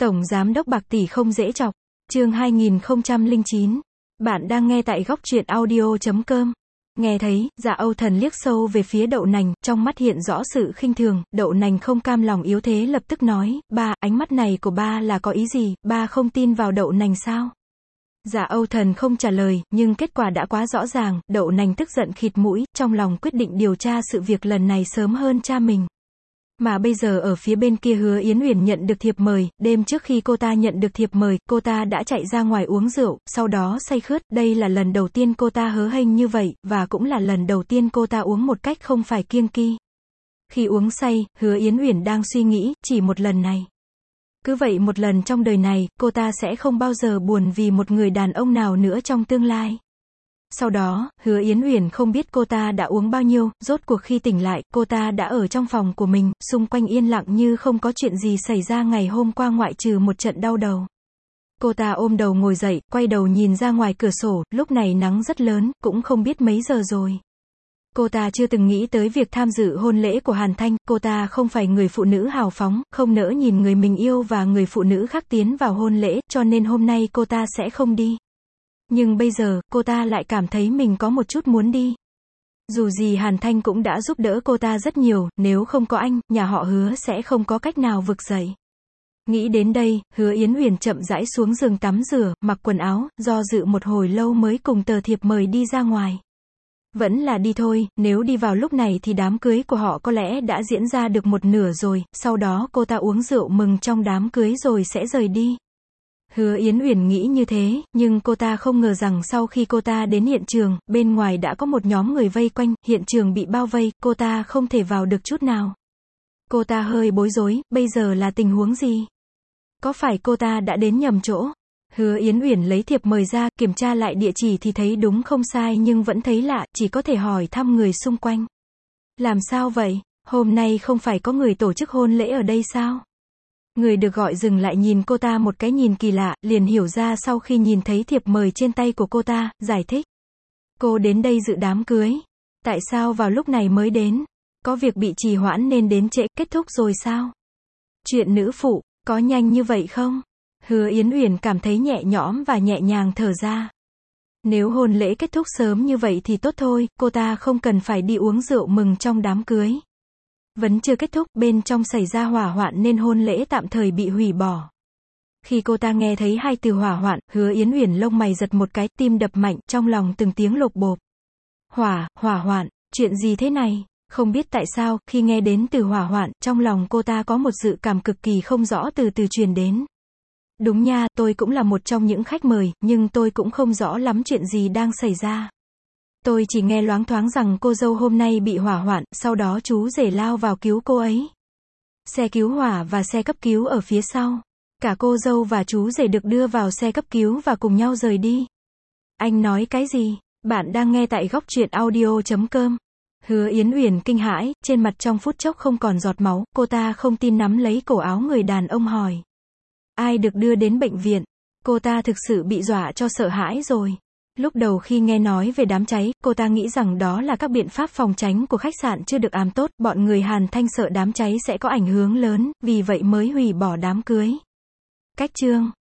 Tổng Giám đốc bạc tỷ không dễ chọc. Chương 2009. Bạn đang nghe tại góc truyện audio.com. Nghe thấy, Dạ Âu Thần liếc sâu về phía Đậu Nành, trong mắt hiện rõ sự khinh thường. Đậu Nành không cam lòng yếu thế lập tức nói, ba, ánh mắt này của ba là có ý gì, ba không tin vào Đậu Nành sao? Dạ Âu Thần không trả lời, nhưng kết quả đã quá rõ ràng. Đậu Nành tức giận khịt mũi, trong lòng quyết định điều tra sự việc lần này sớm hơn cha mình. Mà bây giờ ở phía bên kia Hứa Yến Uyển nhận được thiệp mời, đêm trước khi cô ta nhận được thiệp mời, cô ta đã chạy ra ngoài uống rượu, sau đó say khướt, đây là lần đầu tiên cô ta hớ hênh như vậy, và cũng là lần đầu tiên cô ta uống một cách không phải kiêng kỵ. Khi uống say, Hứa Yến Uyển đang suy nghĩ, chỉ một lần này. Cứ vậy một lần trong đời này, cô ta sẽ không bao giờ buồn vì một người đàn ông nào nữa trong tương lai. Sau đó, Hứa Yến Uyển không biết cô ta đã uống bao nhiêu, rốt cuộc khi tỉnh lại, cô ta đã ở trong phòng của mình, xung quanh yên lặng như không có chuyện gì xảy ra ngày hôm qua ngoại trừ một trận đau đầu. Cô ta ôm đầu ngồi dậy, quay đầu nhìn ra ngoài cửa sổ, lúc này nắng rất lớn, cũng không biết mấy giờ rồi. Cô ta chưa từng nghĩ tới việc tham dự hôn lễ của Hàn Thanh, cô ta không phải người phụ nữ hào phóng, không nỡ nhìn người mình yêu và người phụ nữ khác tiến vào hôn lễ, cho nên hôm nay cô ta sẽ không đi. Nhưng bây giờ, cô ta lại cảm thấy mình có một chút muốn đi. Dù gì Hàn Thanh cũng đã giúp đỡ cô ta rất nhiều, nếu không có anh, nhà họ Hứa sẽ không có cách nào vực dậy. Nghĩ đến đây, Hứa Yến Uyển chậm rãi xuống giường tắm rửa, mặc quần áo, do dự một hồi lâu mới cùng tờ thiệp mời đi ra ngoài. Vẫn là đi thôi, nếu đi vào lúc này thì đám cưới của họ có lẽ đã diễn ra được một nửa rồi, sau đó cô ta uống rượu mừng trong đám cưới rồi sẽ rời đi. Hứa Yến Uyển nghĩ như thế, nhưng cô ta không ngờ rằng sau khi cô ta đến hiện trường, bên ngoài đã có một nhóm người vây quanh, hiện trường bị bao vây, cô ta không thể vào được chút nào. Cô ta hơi bối rối, bây giờ là tình huống gì? Có phải cô ta đã đến nhầm chỗ? Hứa Yến Uyển lấy thiệp mời ra, kiểm tra lại địa chỉ thì thấy đúng không sai nhưng vẫn thấy lạ, chỉ có thể hỏi thăm người xung quanh. Làm sao vậy? Hôm nay không phải có người tổ chức hôn lễ ở đây sao? Người được gọi dừng lại nhìn cô ta một cái nhìn kỳ lạ, liền hiểu ra sau khi nhìn thấy thiệp mời trên tay của cô ta, giải thích. Cô đến đây dự đám cưới. Tại sao vào lúc này mới đến? Có việc bị trì hoãn nên đến trễ, kết thúc rồi sao? Chuyện nữ phụ, có nhanh như vậy không? Hứa Yến Uyển cảm thấy nhẹ nhõm và nhẹ nhàng thở ra. Nếu hôn lễ kết thúc sớm như vậy thì tốt thôi, cô ta không cần phải đi uống rượu mừng trong đám cưới. Vẫn chưa kết thúc, bên trong xảy ra hỏa hoạn nên hôn lễ tạm thời bị hủy bỏ. Khi cô ta nghe thấy hai từ hỏa hoạn, Hứa Yến Uyển lông mày giật một cái, tim đập mạnh, trong lòng từng tiếng lột bột. Hỏa hoạn, chuyện gì thế này? Không biết tại sao, khi nghe đến từ hỏa hoạn, trong lòng cô ta có một dự cảm cực kỳ không rõ từ từ truyền đến. Đúng nha, tôi cũng là một trong những khách mời, nhưng tôi cũng không rõ lắm chuyện gì đang xảy ra. Tôi chỉ nghe loáng thoáng rằng cô dâu hôm nay bị hỏa hoạn, sau đó chú rể lao vào cứu cô ấy. Xe cứu hỏa và xe cấp cứu ở phía sau. Cả cô dâu và chú rể được đưa vào xe cấp cứu và cùng nhau rời đi. Anh nói cái gì? Bạn đang nghe tại góc truyện audio.com. Hứa Yến Uyển kinh hãi, trên mặt trong phút chốc không còn giọt máu, cô ta không tin nắm lấy cổ áo người đàn ông hỏi. Ai được đưa đến bệnh viện? Cô ta thực sự bị dọa cho sợ hãi rồi. Lúc đầu khi nghe nói về đám cháy, cô ta nghĩ rằng đó là các biện pháp phòng tránh của khách sạn chưa được làm tốt, bọn người Hàn Thanh sợ đám cháy sẽ có ảnh hưởng lớn, vì vậy mới hủy bỏ đám cưới. Cách chương